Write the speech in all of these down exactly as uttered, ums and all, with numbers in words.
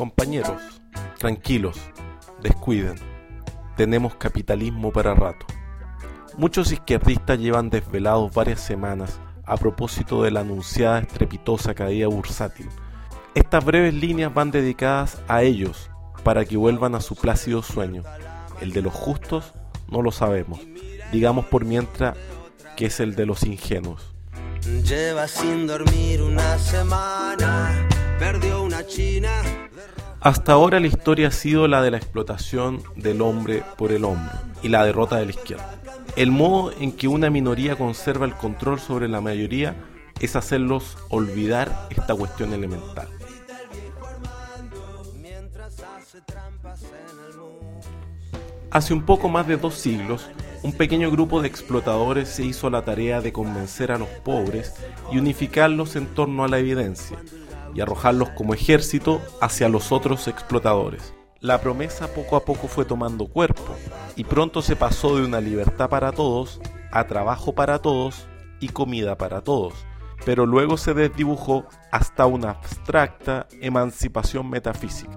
Compañeros, tranquilos, descuiden, tenemos capitalismo para rato. Muchos izquierdistas llevan desvelados varias semanas a propósito de la anunciada estrepitosa caída bursátil. Estas breves líneas van dedicadas a ellos, para que vuelvan a su plácido sueño. El de los justos no lo sabemos, digamos por mientras que es el de los ingenuos. Lleva sin dormir una semana, perdió una china. Hasta ahora la historia ha sido la de la explotación del hombre por el hombre y la derrota de la izquierda. El modo en que una minoría conserva el control sobre la mayoría es hacerlos olvidar esta cuestión elemental. Hace un poco más de dos siglos, un pequeño grupo de explotadores se hizo la tarea de convencer a los pobres y unificarlos en torno a la evidencia, y arrojarlos como ejército hacia los otros explotadores. La promesa poco a poco fue tomando cuerpo, y pronto se pasó de una libertad para todos a trabajo para todos y comida para todos, pero luego se desdibujó hasta una abstracta emancipación metafísica.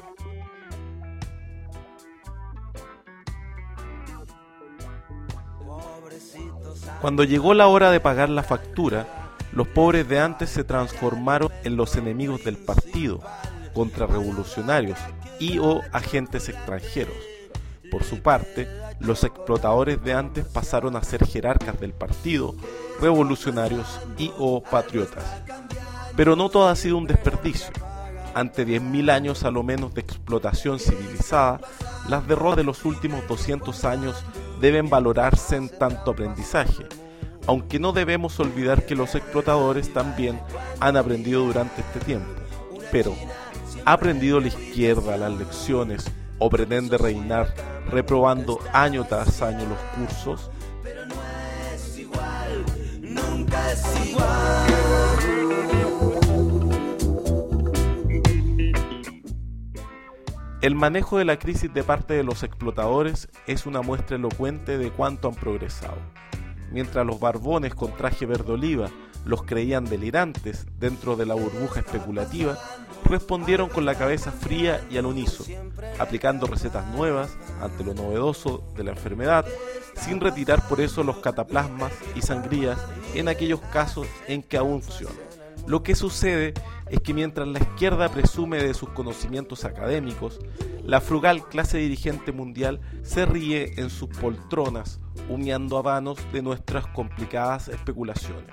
Cuando llegó la hora de pagar la factura, los pobres de antes se transformaron en los enemigos del partido, contrarrevolucionarios y o agentes extranjeros. Por su parte, los explotadores de antes pasaron a ser jerarcas del partido, revolucionarios y o patriotas. Pero no todo ha sido un desperdicio. Ante diez mil años a lo menos de explotación civilizada, las derrotas de los últimos doscientos años deben valorarse en tanto aprendizaje, aunque no debemos olvidar que los explotadores también han aprendido durante este tiempo. Pero, ¿ha aprendido la izquierda las lecciones o pretende reinar reprobando año tras año los cursos? Pero no es igual, nunca es igual. El manejo de la crisis de parte de los explotadores es una muestra elocuente de cuánto han progresado. Mientras los barbones con traje verde oliva los creían delirantes dentro de la burbuja especulativa, respondieron con la cabeza fría y al unísono, aplicando recetas nuevas ante lo novedoso de la enfermedad, sin retirar por eso los cataplasmas y sangrías en aquellos casos en que aún funcionan. Lo que sucede es que mientras la izquierda presume de sus conocimientos académicos, la frugal clase dirigente mundial se ríe en sus poltronas, humeando habanos de nuestras complicadas especulaciones.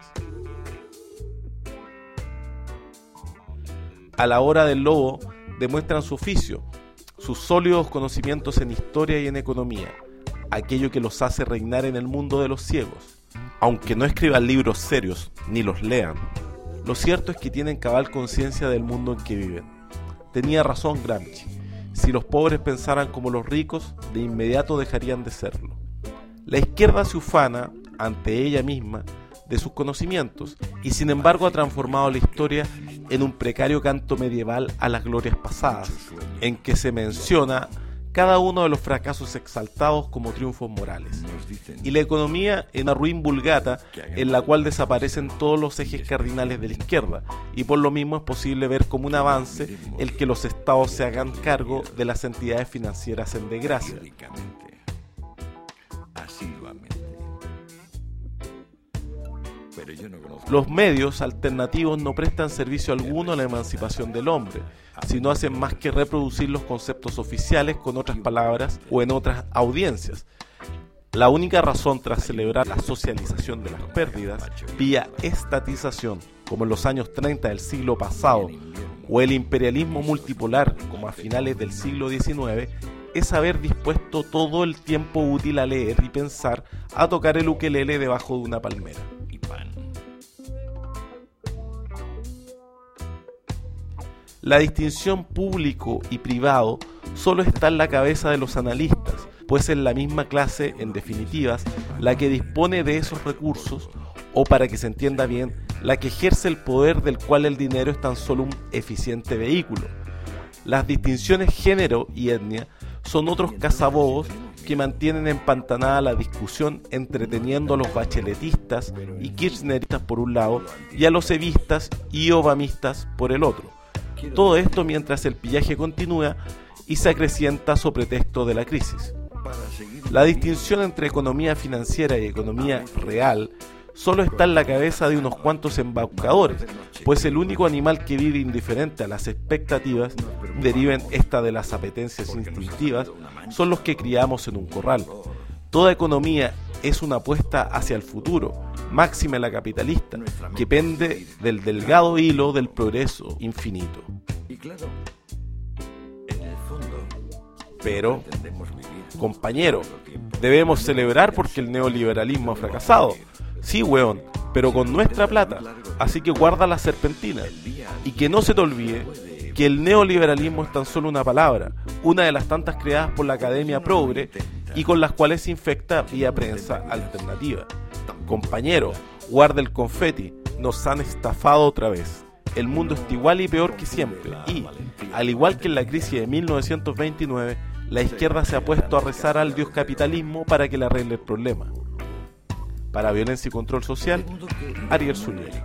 A la hora del lobo demuestran su oficio, sus sólidos conocimientos en historia y en economía, aquello que los hace reinar en el mundo de los ciegos. Aunque no escriban libros serios ni los lean, lo cierto es que tienen cabal conciencia del mundo en que viven. Tenía razón Gramsci: si los pobres pensaran como los ricos, de inmediato dejarían de serlo. La izquierda se ufana, ante ella misma, de sus conocimientos, y sin embargo ha transformado la historia en un precario canto medieval a las glorias pasadas, en que se menciona cada uno de los fracasos exaltados como triunfos morales, y la economía en una ruin vulgata en la cual desaparecen todos los ejes cardinales de la izquierda, y por lo mismo es posible ver como un avance el que los estados se hagan cargo de las entidades financieras en desgracia. Los medios alternativos no prestan servicio alguno a la emancipación del hombre, sino hacen más que reproducir los conceptos oficiales con otras palabras o en otras audiencias. La única razón tras celebrar la socialización de las pérdidas vía estatización, como en los años treinta del siglo pasado, o el imperialismo multipolar, como a finales del siglo diecinueve, es haber dispuesto todo el tiempo útil a leer y pensar a tocar el ukelele debajo de una palmera. La distinción público y privado solo está en la cabeza de los analistas, pues es la misma clase, en definitivas, la que dispone de esos recursos, o para que se entienda bien, la que ejerce el poder del cual el dinero es tan solo un eficiente vehículo. Las distinciones género y etnia son otros cazabobos que mantienen empantanada la discusión, entreteniendo a los bacheletistas y kirchneristas por un lado y a los evistas y obamistas por el otro, Todo esto mientras el pillaje continúa y se acrecienta sobre pretexto de la crisis. La distinción entre economía financiera y economía real solo está en la cabeza de unos cuantos embaucadores, pues el único animal que vive indiferente a las expectativas, deriven esta de las apetencias instintivas, son los que criamos en un corral. Toda economía es una apuesta hacia el futuro, máxima la capitalista, que pende del delgado hilo del progreso infinito. Pero, compañero, debemos celebrar porque el neoliberalismo ha fracasado. Sí, weón, pero con nuestra plata. Así que guarda la serpentina. Y que no se te olvide que el neoliberalismo es tan solo una palabra, una de las tantas creadas por la Academia Progre y con las cuales se infecta vía prensa alternativa. Compañero, guarda el confeti, nos han estafado otra vez. El mundo está igual y peor que siempre. Y, al igual que en la crisis de mil novecientos veintinueve, la izquierda se ha puesto a rezar al dios capitalismo para que le arregle el problema. Para Violencia y Control Social, Ariel Zúñiga.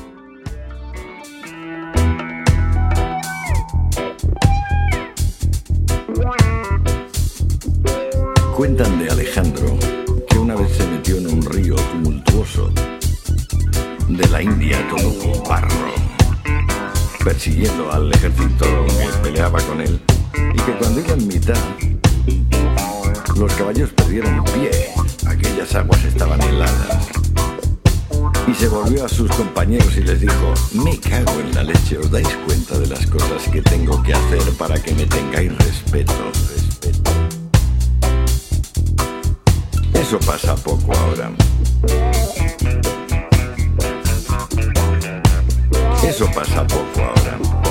Cuentan de Alejandro que una vez se metió en un río tumultuoso de la India, todo con barro, persiguiendo al ejército que peleaba con él, y que cuando iba en mitad los caballos perdieron pie, aquellas aguas estaban heladas, y se volvió a sus compañeros y les dijo: me cago en la leche, ¿os dais cuenta de las cosas que tengo que hacer para que me tengáis respeto? respeto. Eso pasa poco ahora. Eso pasa poco ahora.